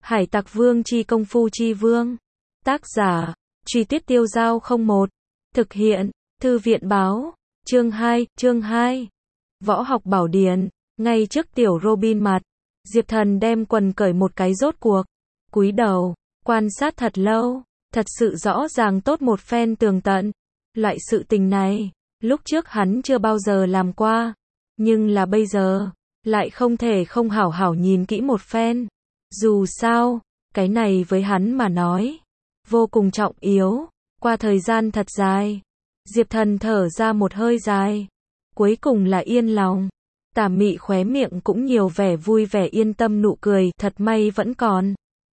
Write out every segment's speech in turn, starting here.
Hải Tặc Vương chi công phu chi vương. Tác giả, Truy Tuyết Tiêu Giao 01. Thực hiện, Thư viện báo. Chương 2. Võ học bảo điển. Ngay trước tiểu Robin mặt, Diệp Thần đem quần cởi một cái rốt cuộc. Cúi đầu, quan sát thật lâu, thật sự rõ ràng tốt một phen tường tận. Loại sự tình này, lúc trước hắn chưa bao giờ làm qua. Nhưng là bây giờ, lại không thể không hảo hảo nhìn kỹ một phen. Dù sao, cái này với hắn mà nói, vô cùng trọng yếu. Qua thời gian thật dài, Diệp Thần thở ra một hơi dài. Cuối cùng là yên lòng. Tà mị khóe miệng cũng nhiều vẻ vui vẻ yên tâm nụ cười, thật may vẫn còn.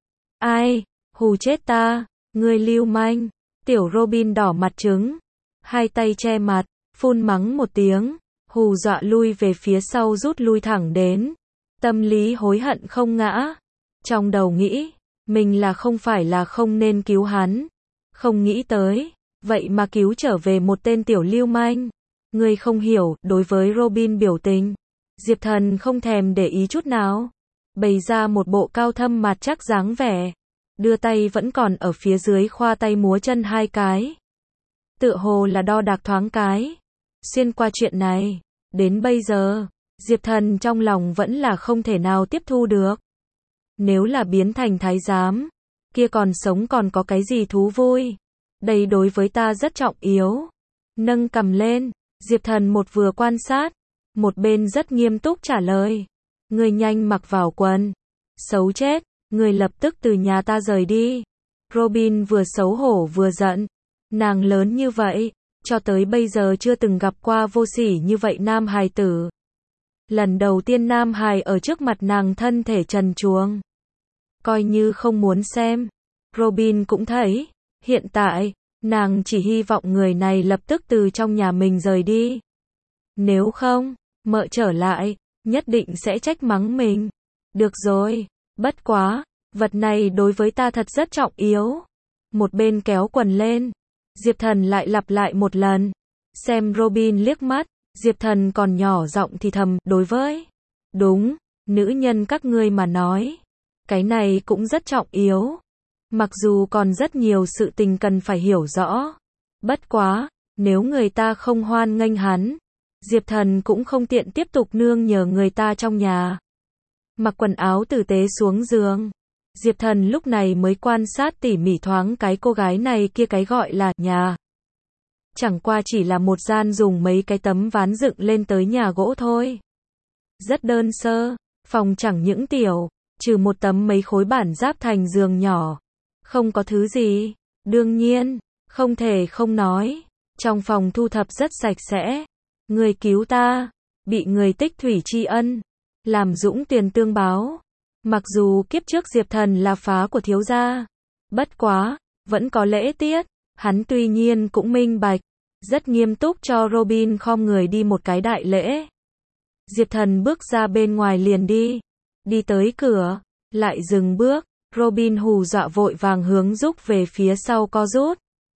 Ai, hù chết ta, ngươi lưu manh. Tiểu Robin đỏ mặt trứng, hai tay che mặt, phun mắng một tiếng, hù dọa lui về phía sau rút lui thẳng đến. Tâm lý hối hận không ngã. Trong đầu nghĩ, mình là không nên cứu hắn. Không nghĩ tới, vậy mà cứu trở về một tên tiểu lưu manh. Ngươi không hiểu, đối với Robin biểu tình, Diệp Thần không thèm để ý chút nào. Bày ra một bộ cao thâm mặt chắc dáng vẻ. Đưa tay vẫn còn ở phía dưới khoa tay múa chân hai cái. Tựa hồ là đo đạc thoáng cái. Xuyên qua chuyện này, đến bây giờ, Diệp Thần trong lòng vẫn là không thể nào tiếp thu được. Nếu là biến thành thái giám, kia còn sống còn có cái gì thú vui. Đây đối với ta rất trọng yếu. Nâng cằm lên, Diệp Thần một vừa quan sát, một bên rất nghiêm túc trả lời. Ngươi nhanh mặc vào quần. Xấu chết, ngươi lập tức từ nhà ta rời đi. Robin vừa xấu hổ vừa giận. Nàng lớn như vậy, cho tới bây giờ chưa từng gặp qua vô sỉ như vậy nam hài tử. Lần đầu tiên nam hài ở trước mặt nàng thân thể trần truồng. Coi như không muốn xem. Robin cũng thấy, hiện tại, nàng chỉ hy vọng người này lập tức từ trong nhà mình rời đi. Nếu không, mợ trở lại, nhất định sẽ trách mắng mình. Được rồi, bất quá, vật này đối với ta thật rất trọng yếu. Một bên kéo quần lên, Diệp Thần lại lặp lại một lần. Xem Robin liếc mắt, Diệp Thần còn nhỏ giọng thì thầm, đối với, đúng, nữ nhân các ngươi mà nói. Cái này cũng rất trọng yếu. Mặc dù còn rất nhiều sự tình cần phải hiểu rõ. Bất quá, nếu người ta không hoan nghênh hắn, Diệp Thần cũng không tiện tiếp tục nương nhờ người ta trong nhà. Mặc quần áo tử tế xuống giường. Diệp Thần lúc này mới quan sát tỉ mỉ thoáng cái cô gái này kia cái gọi là nhà. Chẳng qua chỉ là một gian dùng mấy cái tấm ván dựng lên tới nhà gỗ thôi. Rất đơn sơ, phòng chẳng những tiểu, trừ một tấm mấy khối bản giáp thành giường nhỏ. Không có thứ gì. Đương nhiên, không thể không nói. Trong phòng thu thập rất sạch sẽ. Người cứu ta, bị người tích thủy tri ân, làm dũng tiền tương báo. Mặc dù kiếp trước Diệp Thần là phá của thiếu gia, bất quá, vẫn có lễ tiết. Hắn tuy nhiên cũng minh bạch, rất nghiêm túc cho Robin khom người đi một cái đại lễ. Diệp Thần bước ra bên ngoài liền đi. Đi tới cửa, lại dừng bước. Robin hù dọa vội vàng hướng rúc về phía sau co rút.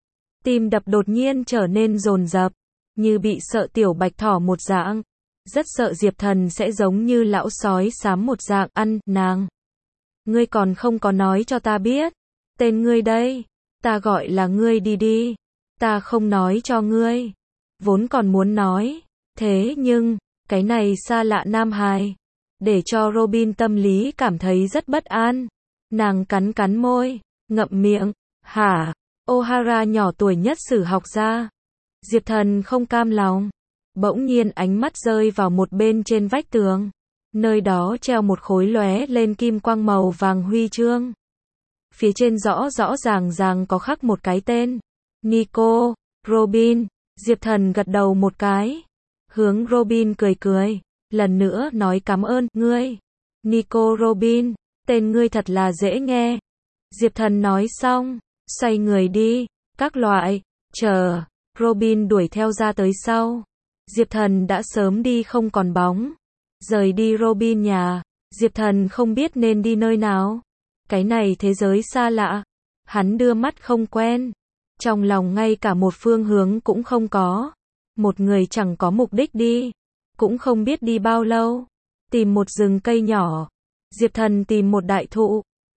Tim đập đột nhiên trở nên dồn dập, như bị sợ tiểu bạch thỏ một dạng. Rất sợ Diệp Thần sẽ giống như lão sói xám một dạng ăn nàng. Ngươi còn không có nói cho ta biết. Tên ngươi đây. Ta gọi là ngươi đi đi. Ta không nói cho ngươi. Vốn còn muốn nói. Thế nhưng, cái này xa lạ nam hài. Để cho Robin tâm lý cảm thấy rất bất an. Nàng cắn môi, ngậm miệng. Hả? O'Hara nhỏ tuổi nhất sử học gia. Diệp Thần không cam lòng. Bỗng nhiên ánh mắt rơi vào một bên trên vách tường. Nơi đó treo một khối lóe lên kim quang màu vàng huy chương. Phía trên rõ ràng có khắc một cái tên. Nico, Robin. Diệp Thần gật đầu một cái. Hướng Robin cười. Lần nữa nói cảm ơn, ngươi. Nico Robin. Tên ngươi thật là dễ nghe. Diệp Thần nói xong, xoay người đi. Các loại, chờ. Robin đuổi theo ra tới sau. Diệp Thần đã sớm đi không còn bóng. Rời đi Robin nhà, Diệp Thần không biết nên đi nơi nào. Cái này thế giới xa lạ. Hắn đưa mắt không quen. Trong lòng ngay cả một phương hướng cũng không có. Một người chẳng có mục đích đi. Cũng không biết đi bao lâu. Tìm một rừng cây nhỏ. Diệp Thần tìm một đại thụ.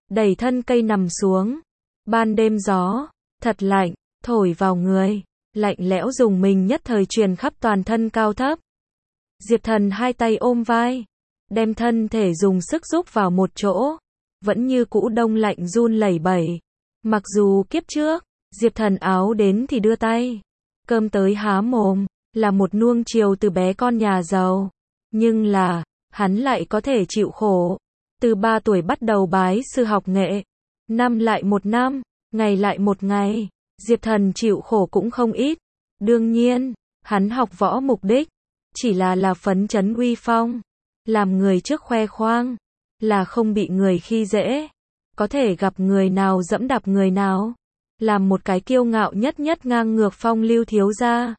đẩy thân cây nằm xuống. Ban đêm gió, thật lạnh, thổi vào người, lạnh lẽo rùng mình nhất thời truyền khắp toàn thân cao thấp. Diệp Thần hai tay ôm vai, đem thân thể dùng sức rúc vào một chỗ, vẫn như cũ đông lạnh run lẩy bẩy. Mặc dù kiếp trước, Diệp Thần áo đến thì đưa tay, cơm tới há mồm, là một nuông chiều từ bé con nhà giàu. Nhưng là, hắn lại có thể chịu khổ. Từ 3 tuổi bắt đầu bái sư học nghệ, năm lại một năm, ngày lại một ngày, Diệp Thần chịu khổ cũng không ít. Đương nhiên, hắn học võ mục đích, chỉ là phấn chấn uy phong, làm người trước khoe khoang, là không bị người khi dễ, có thể gặp người nào dẫm đạp người nào, làm một cái kiêu ngạo nhất nhất ngang ngược phong lưu thiếu gia.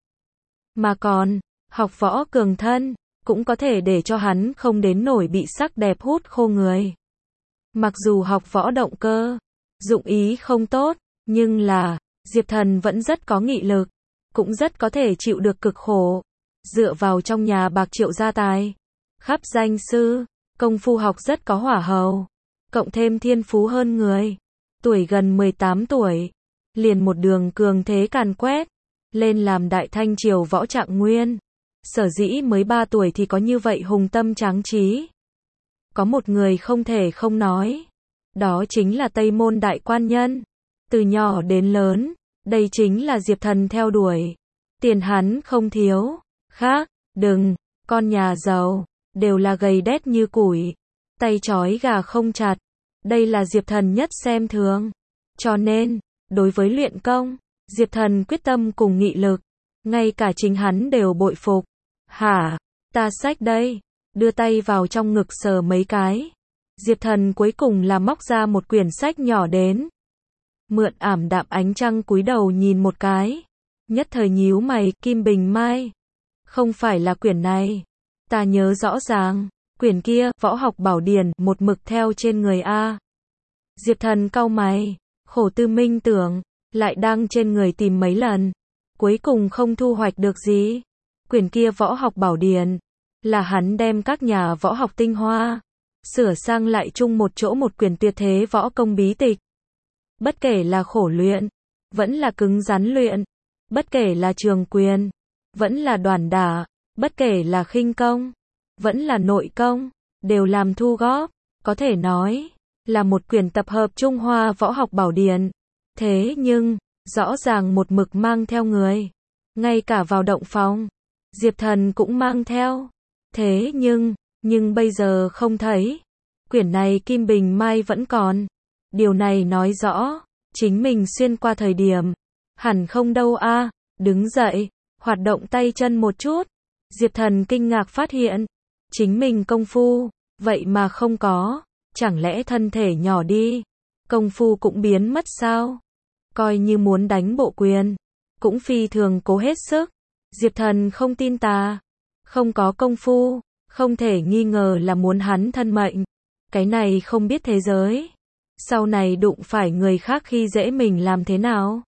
Mà còn, học võ cường thân, cũng có thể để cho hắn không đến nổi bị sắc đẹp hút khô người. Mặc dù học võ động cơ, dụng ý không tốt, nhưng là, Diệp Thần vẫn rất có nghị lực, cũng rất có thể chịu được cực khổ. Dựa vào trong nhà bạc triệu gia tài, khắp danh sư, công phu học rất có hỏa hầu, cộng thêm thiên phú hơn người. Tuổi gần 18 tuổi, liền một đường cường thế càn quét, lên làm đại thanh triều võ trạng nguyên. Sở dĩ mới 3 tuổi thì có như vậy hùng tâm tráng trí. Có một người không thể không nói, đó chính là Tây Môn Đại Quan Nhân. Từ nhỏ đến lớn, đây chính là Diệp Thần theo đuổi. Tiền hắn không thiếu, khác, đừng, con nhà giàu, đều là gầy đét như củi, tay trói gà không chặt. Đây là Diệp Thần nhất xem thường. Cho nên, đối với luyện công, Diệp Thần quyết tâm cùng nghị lực, ngay cả chính hắn đều bội phục. Hả, ta xách đây, đưa tay vào trong ngực sờ mấy cái. Diệp Thần cuối cùng là móc ra một quyển sách nhỏ đến. Mượn ảm đạm ánh trăng cúi đầu nhìn một cái, nhất thời nhíu mày. Kim Bình Mai, không phải là quyển này, ta nhớ rõ ràng, quyển kia, Võ học Bảo Điển, một mực theo trên người a. Diệp Thần cau mày, khổ tư minh tưởng, lại đang trên người tìm mấy lần, cuối cùng không thu hoạch được gì. Quyển kia Võ học Bảo Điển, là hắn đem các nhà võ học tinh hoa, sửa sang lại chung một chỗ một quyển tuyệt thế võ công bí tịch. Bất kể là khổ luyện, vẫn là cứng rắn luyện, bất kể là trường quyền, vẫn là đoản đả, bất kể là khinh công, vẫn là nội công, đều làm thu góp, có thể nói là một quyển tập hợp Trung Hoa Võ học Bảo Điển. Thế nhưng, rõ ràng một mực mang theo người, ngay cả vào động phòng, Diệp Thần cũng mang theo. Thế nhưng bây giờ không thấy. Quyển này Kim Bình Mai vẫn còn. Điều này nói rõ, chính mình xuyên qua thời điểm, hẳn không đâu a. Đứng dậy, hoạt động tay chân một chút. Diệp Thần kinh ngạc phát hiện, chính mình công phu, vậy mà không có. Chẳng lẽ thân thể nhỏ đi, công phu cũng biến mất sao? Coi như muốn đánh bộ quyền, cũng phi thường cố hết sức. Diệp Thần không tin ta, không có công phu, không thể nghi ngờ là muốn hắn thân mệnh. Cái này không biết thế giới, sau này đụng phải người khác khi dễ mình làm thế nào?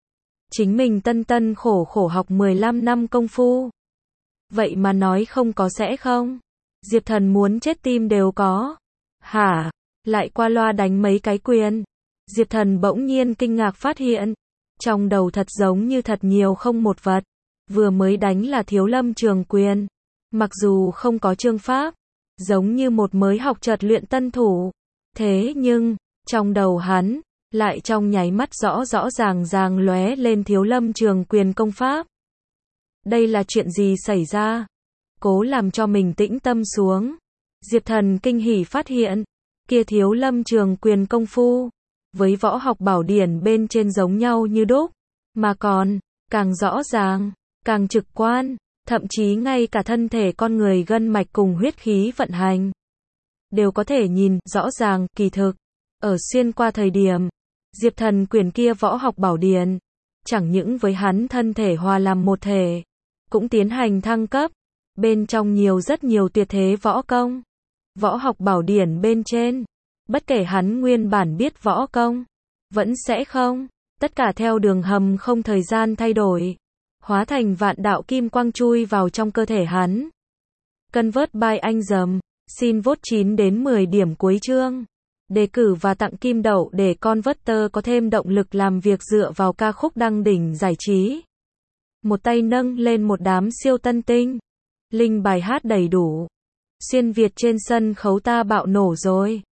Chính mình tân khổ khổ học 15 năm công phu, vậy mà nói không có sẽ không? Diệp Thần muốn chết tim đều có. Hả? Lại qua loa đánh mấy cái quyền. Diệp Thần bỗng nhiên kinh ngạc phát hiện, trong đầu thật giống như thật nhiều không một vật. Vừa mới đánh là Thiếu Lâm trường quyền, mặc dù không có chương pháp, giống như một mới học chợt luyện tân thủ. Thế nhưng, trong đầu hắn, lại trong nháy mắt rõ ràng lóe lên Thiếu Lâm trường quyền công pháp. Đây là chuyện gì xảy ra? Cố làm cho mình tĩnh tâm xuống. Diệp Thần kinh hỉ phát hiện, kia Thiếu Lâm trường quyền công phu, với Võ học Bảo Điển bên trên giống nhau như đúc, mà còn, càng rõ ràng, càng trực quan, thậm chí ngay cả thân thể con người gân mạch cùng huyết khí vận hành, đều có thể nhìn rõ ràng. Kỳ thực, ở xuyên qua thời điểm, Diệp Thần quyển kia Võ học Bảo Điển, chẳng những với hắn thân thể hòa làm một thể, cũng tiến hành thăng cấp, bên trong rất nhiều tuyệt thế võ công. Võ học Bảo Điển bên trên, bất kể hắn nguyên bản biết võ công, vẫn sẽ không, tất cả theo đường hầm không thời gian thay đổi, hóa thành vạn đạo kim quang chui vào trong cơ thể hắn. Convert by anh dầm, xin vote 9 đến 10 điểm cuối chương. đề cử và tặng kim đậu để Converter có thêm động lực làm việc dựa vào ca khúc đăng đỉnh giải trí. Một tay nâng lên một đám siêu tân tinh. Link bài hát đầy đủ. Xuyên Việt trên sân khấu ta bạo nổ rồi.